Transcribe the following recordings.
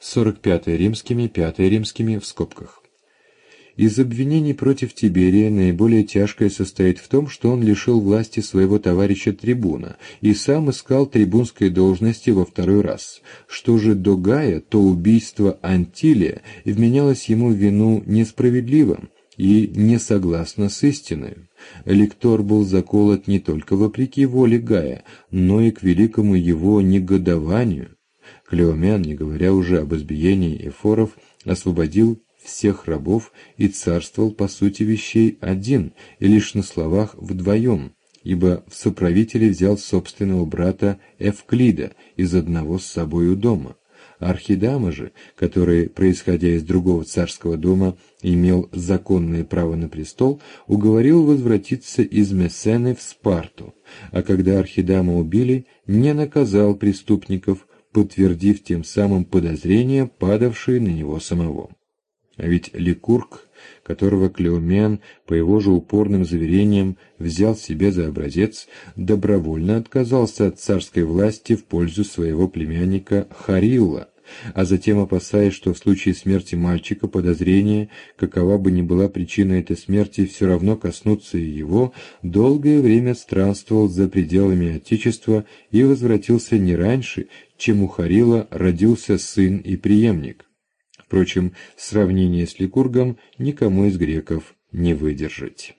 45 римскими, 5 римскими в скобках. Из обвинений против Тиберия наиболее тяжкое состоит в том, что он лишил власти своего товарища трибуна и сам искал трибунской должности во второй раз. Что же до Гая, то убийство Антилия вменялось ему в вину несправедливо и не согласно с истиной. Лектор был заколот не только вопреки воле Гая, но и к великому его негодованию. Клеомен, не говоря уже об избиении эфоров, освободил всех рабов и царствовал по сути вещей один, и лишь на словах вдвоем, ибо в соправители взял собственного брата Эвклида из одного с собою дома. Архидама же, который, происходя из другого царского дома, имел законное право на престол, уговорил возвратиться из Мессены в Спарту, а когда Архидама убили, не наказал преступников, подтвердив тем самым подозрения, падавшие на него самого. А ведь Ликург, которого Клеомен, по его же упорным заверениям, взял себе за образец, добровольно отказался от царской власти в пользу своего племянника Харилла, а затем, опасаясь, что в случае смерти мальчика подозрение, какова бы ни была причина этой смерти, все равно коснутся и его, долгое время странствовал за пределами Отечества и возвратился не раньше, чем у Харилла родился сын и преемник. Впрочем, сравнение с Ликургом никому из греков не выдержать.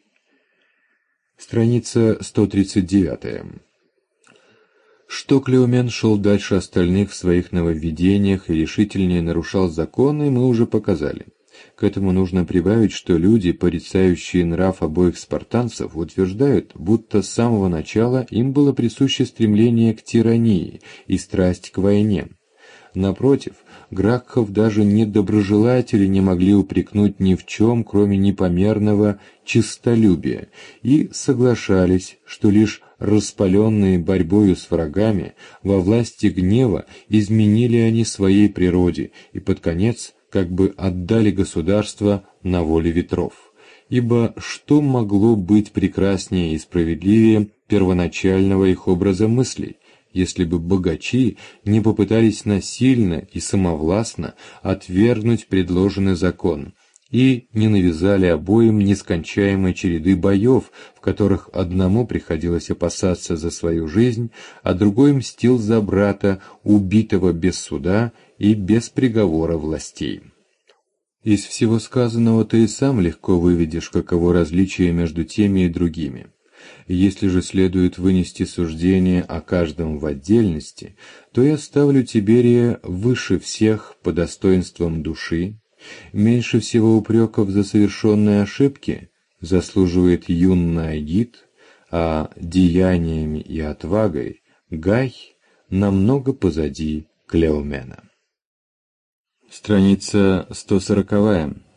Страница 139. Что Клеомен шел дальше остальных в своих нововведениях и решительнее нарушал законы, мы уже показали. К этому нужно прибавить, что люди, порицающие нрав обоих спартанцев, утверждают, будто с самого начала им было присуще стремление к тирании и страсть к войне. Напротив, Гракхов даже недоброжелатели не могли упрекнуть ни в чем, кроме непомерного честолюбия, и соглашались, что лишь распаленные борьбою с врагами, во власти гнева изменили они своей природе и под конец как бы отдали государство на воле ветров. Ибо что могло быть прекраснее и справедливее первоначального их образа мыслей, если бы богачи не попытались насильно и самовластно отвергнуть предложенный закон и не навязали обоим нескончаемой череды боев, в которых одному приходилось опасаться за свою жизнь, а другой мстил за брата, убитого без суда и без приговора властей. Из всего сказанного ты и сам легко выведешь, каково различие между теми и другими. Если же следует вынести суждение о каждом в отдельности, то я ставлю Тиберия выше всех по достоинствам души, меньше всего упреков за совершенные ошибки заслуживает юный Агит, а деяниями и отвагой Гай намного позади Клеомена. Страница 140.